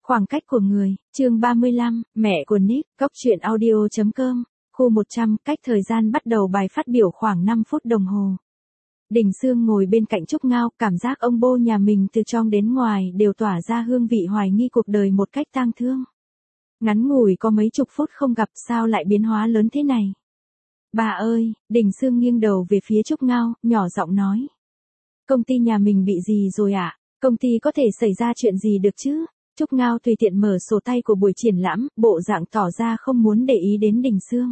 Khoảng cách của người, chương 35, mẹ của Nick, góc truyện audio.com, khu 100, cách thời gian bắt đầu bài phát biểu khoảng 5 phút đồng hồ. Đình Sương ngồi bên cạnh Trúc Ngao, cảm giác ông bô nhà mình từ trong đến ngoài đều tỏa ra hương vị hoài nghi cuộc đời một cách tang thương. Ngắn ngủi có mấy chục phút không gặp sao lại biến hóa lớn thế này. Bà ơi, Đình Sương nghiêng đầu về phía Trúc Ngao, nhỏ giọng nói. Công ty nhà mình bị gì rồi ạ? Công ty có thể xảy ra chuyện gì được chứ? Trúc Ngao tùy tiện mở sổ tay của buổi triển lãm, bộ dạng tỏ ra không muốn để ý đến Đình Sương.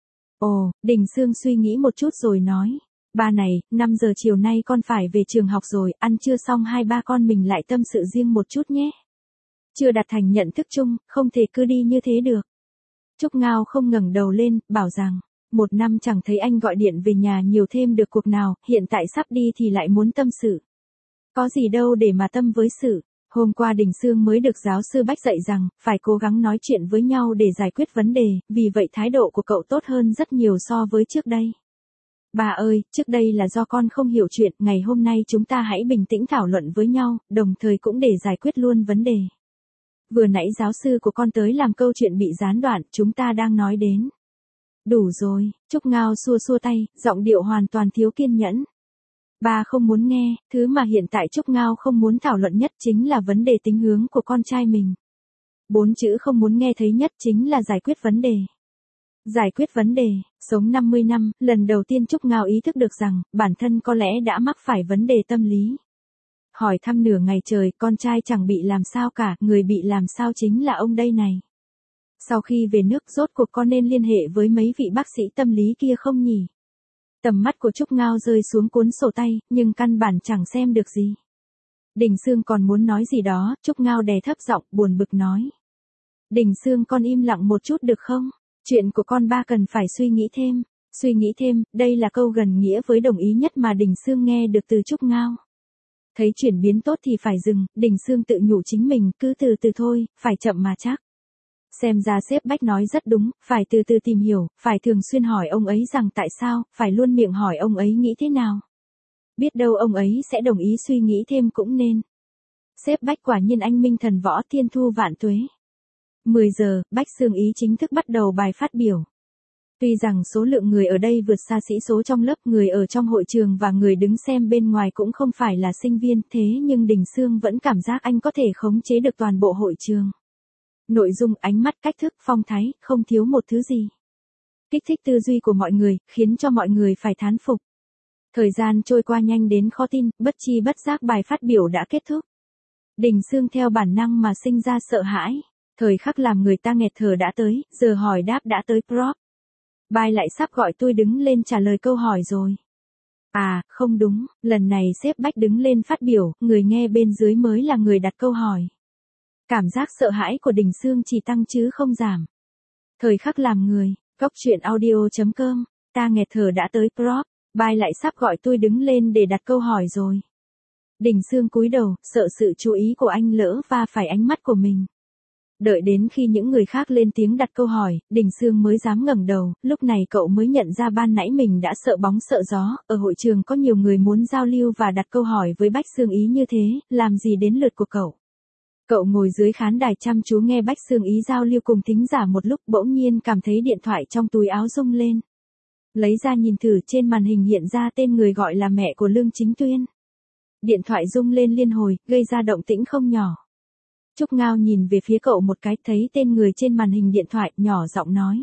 Ồ, Đình Sương suy nghĩ một chút rồi nói. Ba này, 5 giờ chiều nay con phải về trường học rồi, ăn trưa xong hai ba con mình lại tâm sự riêng một chút nhé. Chưa đạt thành nhận thức chung, không thể cứ đi như thế được. Trúc Ngao không ngẩng đầu lên, bảo rằng, 1 năm chẳng thấy anh gọi điện về nhà nhiều thêm được cuộc nào, hiện tại sắp đi thì lại muốn tâm sự. Có gì đâu để mà tâm với sự. Hôm qua Đình Sương mới được giáo sư Bách dạy rằng, phải cố gắng nói chuyện với nhau để giải quyết vấn đề, vì vậy thái độ của cậu tốt hơn rất nhiều so với trước đây. Bà ơi, trước đây là do con không hiểu chuyện, ngày hôm nay chúng ta hãy bình tĩnh thảo luận với nhau, đồng thời cũng để giải quyết luôn vấn đề. Vừa nãy giáo sư của con tới làm câu chuyện bị gián đoạn, chúng ta đang nói đến. Đủ rồi, Trúc Ngao xua xua tay, giọng điệu hoàn toàn thiếu kiên nhẫn. Ba không muốn nghe, thứ mà hiện tại Trúc Ngao không muốn thảo luận nhất chính là vấn đề tính hướng của con trai mình. 4 chữ không muốn nghe thấy nhất chính là giải quyết vấn đề. Giải quyết vấn đề, sống 50 năm, lần đầu tiên Trúc Ngao ý thức được rằng, bản thân có lẽ đã mắc phải vấn đề tâm lý. Hỏi thăm nửa ngày trời, con trai chẳng bị làm sao cả, người bị làm sao chính là ông đây này. Sau khi về nước rốt cuộc con nên liên hệ với mấy vị bác sĩ tâm lý kia không nhỉ? Tầm mắt của Trúc Ngao rơi xuống cuốn sổ tay, nhưng căn bản chẳng xem được gì. Đình Sương còn muốn nói gì đó, Trúc Ngao đè thấp giọng, buồn bực nói. Đình Sương con im lặng một chút được không? Chuyện của con ba cần phải suy nghĩ thêm. Suy nghĩ thêm, đây là câu gần nghĩa với đồng ý nhất mà Đình Sương nghe được từ Trúc Ngao. Thấy chuyển biến tốt thì phải dừng, Đình Sương tự nhủ chính mình, cứ từ từ thôi, phải chậm mà chắc. Xem ra sếp Bách nói rất đúng, phải từ từ tìm hiểu, phải thường xuyên hỏi ông ấy rằng tại sao, phải luôn miệng hỏi ông ấy nghĩ thế nào. Biết đâu ông ấy sẽ đồng ý suy nghĩ thêm cũng nên. Sếp Bách quả nhiên anh minh thần võ, thiên thu vạn tuế. 10 giờ, Bách Sương Ý chính thức bắt đầu bài phát biểu. Tuy rằng số lượng người ở đây vượt xa sĩ số trong lớp, người ở trong hội trường và người đứng xem bên ngoài cũng không phải là sinh viên, thế nhưng Đình Sương vẫn cảm giác anh có thể khống chế được toàn bộ hội trường. Nội dung, ánh mắt, cách thức, phong thái, không thiếu một thứ gì. Kích thích tư duy của mọi người, khiến cho mọi người phải thán phục. Thời gian trôi qua nhanh đến khó tin, bất chi bất giác bài phát biểu đã kết thúc. Đình Sương theo bản năng mà sinh ra sợ hãi. Thời khắc làm người ta nghẹt thở đã tới, giờ hỏi đáp đã tới prop. Bài lại sắp gọi tôi đứng lên trả lời câu hỏi rồi. À, không đúng, lần này sếp Bách đứng lên phát biểu, người nghe bên dưới mới là người đặt câu hỏi. Cảm giác sợ hãi của Đình Sương chỉ tăng chứ không giảm. Thời khắc làm người, góc truyện audio.com, ta nghẹt thở đã tới prop, bài lại sắp gọi tôi đứng lên để đặt câu hỏi rồi. Đình Sương cúi đầu, sợ sự chú ý của anh lỡ va phải ánh mắt của mình. Đợi đến khi những người khác lên tiếng đặt câu hỏi, Đình Sương mới dám ngẩng đầu, lúc này cậu mới nhận ra ban nãy mình đã sợ bóng sợ gió, ở hội trường có nhiều người muốn giao lưu và đặt câu hỏi với Bách Sương Ý như thế, làm gì đến lượt của cậu. Cậu ngồi dưới khán đài chăm chú nghe Bách Sương Ý giao lưu cùng thính giả một lúc, bỗng nhiên cảm thấy điện thoại trong túi áo rung lên. Lấy ra nhìn thử, trên màn hình hiện ra tên người gọi là mẹ của Lương Chính Tuyên. Điện thoại rung lên liên hồi, gây ra động tĩnh không nhỏ. Trúc Ngao nhìn về phía cậu một cái, thấy tên người trên màn hình điện thoại, nhỏ giọng nói.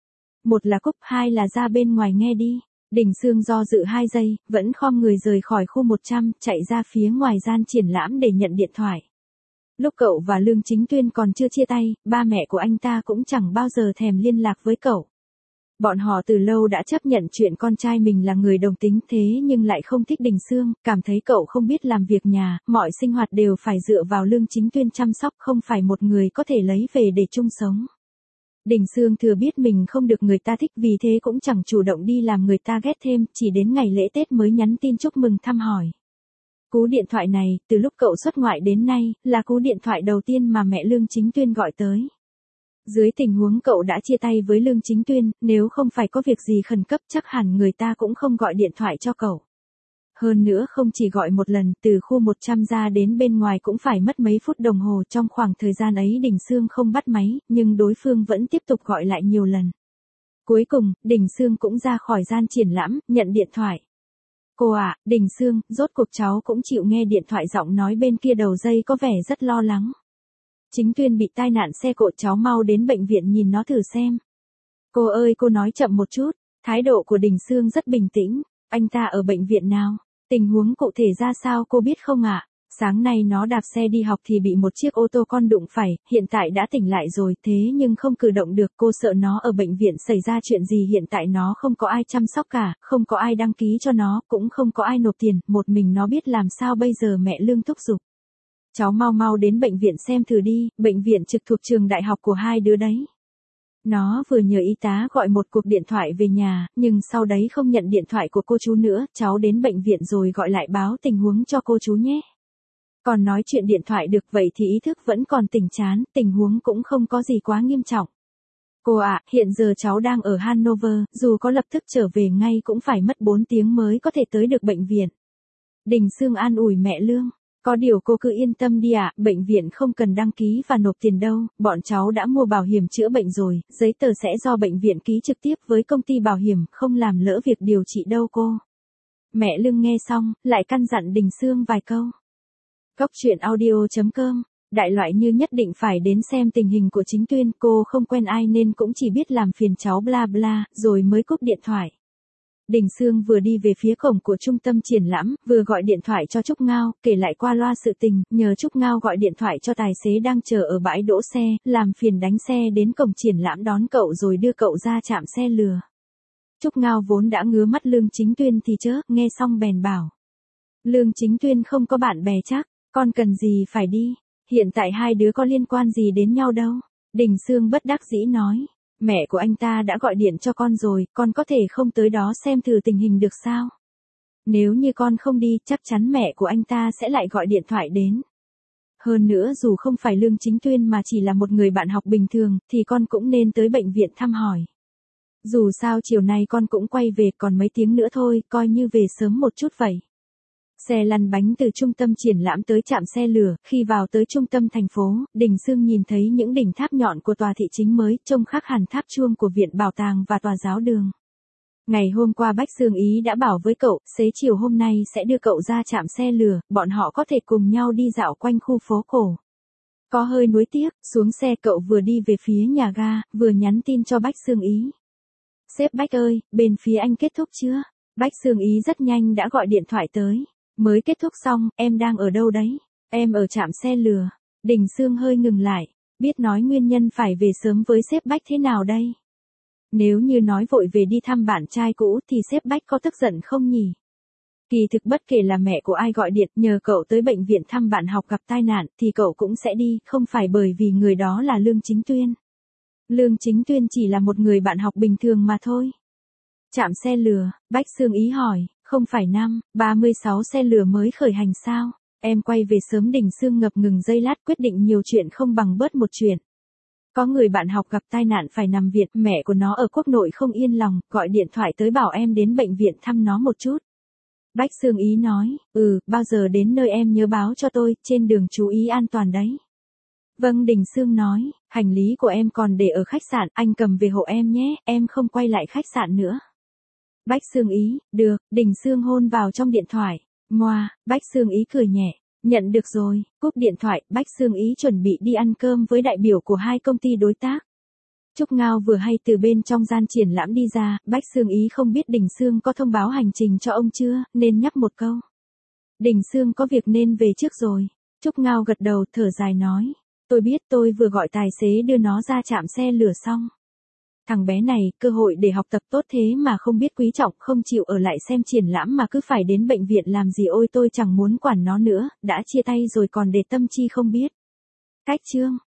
Một là cúp, hai là ra bên ngoài nghe đi. Đình Sương do dự 2 giây, vẫn khom người rời khỏi khu 100, chạy ra phía ngoài gian triển lãm để nhận điện thoại. Lúc cậu và Lương Chính Tuyên còn chưa chia tay, ba mẹ của anh ta cũng chẳng bao giờ thèm liên lạc với cậu. Bọn họ từ lâu đã chấp nhận chuyện con trai mình là người đồng tính, thế nhưng lại không thích Đình Sương, cảm thấy cậu không biết làm việc nhà, mọi sinh hoạt đều phải dựa vào Lương Chính Tuyên chăm sóc, không phải một người có thể lấy về để chung sống. Đình Sương thừa biết mình không được người ta thích, vì thế cũng chẳng chủ động đi làm người ta ghét thêm, chỉ đến ngày lễ Tết mới nhắn tin chúc mừng thăm hỏi. Cú điện thoại này, từ lúc cậu xuất ngoại đến nay, là cú điện thoại đầu tiên mà mẹ Lương Chính Tuyên gọi tới. Dưới tình huống cậu đã chia tay với Lương Chính Tuyên, nếu không phải có việc gì khẩn cấp chắc hẳn người ta cũng không gọi điện thoại cho cậu. Hơn nữa không chỉ gọi một lần, từ khu 100 ra đến bên ngoài cũng phải mất mấy phút đồng hồ. Trong khoảng thời gian ấy Đình Sương không bắt máy, nhưng đối phương vẫn tiếp tục gọi lại nhiều lần. Cuối cùng, Đình Sương cũng ra khỏi gian triển lãm, nhận điện thoại. Cô ạ, Đình Sương, rốt cuộc cháu cũng chịu nghe điện thoại, giọng nói bên kia đầu dây có vẻ rất lo lắng. Chính Tuyên bị tai nạn xe cộ, cháu mau đến bệnh viện nhìn nó thử xem. Cô ơi, cô nói chậm một chút. Thái độ của Đình Sương rất bình tĩnh. Anh ta ở bệnh viện nào? Tình huống cụ thể ra sao cô biết không ạ? Sáng nay nó đạp xe đi học thì bị một chiếc ô tô con đụng phải, hiện tại đã tỉnh lại rồi, thế nhưng không cử động được, cô sợ nó ở bệnh viện xảy ra chuyện gì, hiện tại nó không có ai chăm sóc cả, không có ai đăng ký cho nó, cũng không có ai nộp tiền, một mình nó biết làm sao bây giờ, mẹ Lương thúc giục. Cháu mau mau đến bệnh viện xem thử đi, bệnh viện trực thuộc trường đại học của hai đứa đấy. Nó vừa nhờ y tá gọi một cuộc điện thoại về nhà, nhưng sau đấy không nhận điện thoại của cô chú nữa, cháu đến bệnh viện rồi gọi lại báo tình huống cho cô chú nhé. Còn nói chuyện điện thoại được, vậy thì ý thức vẫn còn tỉnh chán, tình huống cũng không có gì quá nghiêm trọng. Cô ạ, hiện giờ cháu đang ở Hanover, dù có lập tức trở về ngay cũng phải mất 4 tiếng mới có thể tới được bệnh viện. Đình Sương an ủi mẹ Lương. Có điều cô cứ yên tâm đi ạ, bệnh viện không cần đăng ký và nộp tiền đâu, bọn cháu đã mua bảo hiểm chữa bệnh rồi, giấy tờ sẽ do bệnh viện ký trực tiếp với công ty bảo hiểm, không làm lỡ việc điều trị đâu cô. Mẹ Lương nghe xong, lại căn dặn Đình Sương vài câu. Cốc truyện audio.com, đại loại như nhất định phải đến xem tình hình của Chính Tuyên, cô không quen ai nên cũng chỉ biết làm phiền cháu bla bla, rồi mới cúp điện thoại. Đình Sương vừa đi về phía cổng của trung tâm triển lãm, vừa gọi điện thoại cho Trúc Ngao, kể lại qua loa sự tình, nhờ Trúc Ngao gọi điện thoại cho tài xế đang chờ ở bãi đỗ xe, làm phiền đánh xe đến cổng triển lãm đón cậu rồi đưa cậu ra trạm xe lừa. Trúc Ngao vốn đã ngứa mắt Lương Chính Tuyên thì chớ, nghe xong bèn bảo. Lương Chính Tuyên không có bạn bè chắc, con cần gì phải đi, hiện tại hai đứa có liên quan gì đến nhau đâu. Đình Sương bất đắc dĩ nói. Mẹ của anh ta đã gọi điện cho con rồi, con có thể không tới đó xem thử tình hình được sao? Nếu như con không đi, chắc chắn mẹ của anh ta sẽ lại gọi điện thoại đến. Hơn nữa dù không phải Lương Chính Tuyên mà chỉ là một người bạn học bình thường, thì con cũng nên tới bệnh viện thăm hỏi. Dù sao chiều nay con cũng quay về, còn mấy tiếng nữa thôi, coi như về sớm một chút vậy. Xe lăn bánh từ trung tâm triển lãm tới trạm xe lửa, khi vào tới trung tâm thành phố, Đình Sương nhìn thấy những đỉnh tháp nhọn của tòa thị chính mới, trông khác hẳn tháp chuông của viện bảo tàng và tòa giáo đường. Ngày hôm qua Bách Sương Ý đã bảo với cậu, xế chiều hôm nay sẽ đưa cậu ra trạm xe lửa, bọn họ có thể cùng nhau đi dạo quanh khu phố cổ. Có hơi nuối tiếc, xuống xe cậu vừa đi về phía nhà ga, vừa nhắn tin cho Bách Sương Ý. Sếp Bách ơi, bên phía anh kết thúc chưa? Bách Sương Ý rất nhanh đã gọi điện thoại tới. Mới kết thúc xong, em đang ở đâu đấy? Em ở trạm xe lừa. Đình Sương hơi ngừng lại, biết nói nguyên nhân phải về sớm với sếp Bách thế nào đây? Nếu như nói vội về đi thăm bạn trai cũ thì sếp Bách có tức giận không nhỉ? Kỳ thực bất kể là mẹ của ai gọi điện nhờ cậu tới bệnh viện thăm bạn học gặp tai nạn thì cậu cũng sẽ đi, không phải bởi vì người đó là Lương Chính Tuyên. Lương Chính Tuyên chỉ là một người bạn học bình thường mà thôi. Trạm xe lừa, Bách Sương Ý hỏi, không phải 36 xe lửa mới khởi hành sao? Em quay về sớm. Đình Sương ngập ngừng giây lát, quyết định nhiều chuyện không bằng bớt một chuyện. Có người bạn học gặp tai nạn phải nằm viện, mẹ của nó ở quốc nội không yên lòng, gọi điện thoại tới bảo em đến bệnh viện thăm nó một chút. Bách Sương Ý nói, bao giờ đến nơi em nhớ báo cho tôi, trên đường chú ý an toàn đấy. Vâng. Đình Sương nói, hành lý của em còn để ở khách sạn, anh cầm về hộ em nhé, em không quay lại khách sạn nữa. Bách Sương Ý, được. Đình Sương hôn vào trong điện thoại. Ngoa, Bách Sương Ý cười nhẹ, nhận được rồi. Cúp điện thoại, Bách Sương Ý chuẩn bị đi ăn cơm với đại biểu của hai công ty đối tác. Trúc Ngao vừa hay từ bên trong gian triển lãm đi ra, Bách Sương Ý không biết Đình Sương có thông báo hành trình cho ông chưa, nên nhắc một câu. Đình Sương có việc nên về trước rồi. Trúc Ngao gật đầu thở dài nói, tôi biết, tôi vừa gọi tài xế đưa nó ra trạm xe lửa xong. Thằng bé này, cơ hội để học tập tốt thế mà không biết quý trọng, không chịu ở lại xem triển lãm mà cứ phải đến bệnh viện làm gì, ôi tôi chẳng muốn quản nó nữa, đã chia tay rồi còn để tâm chi không biết. Cách chương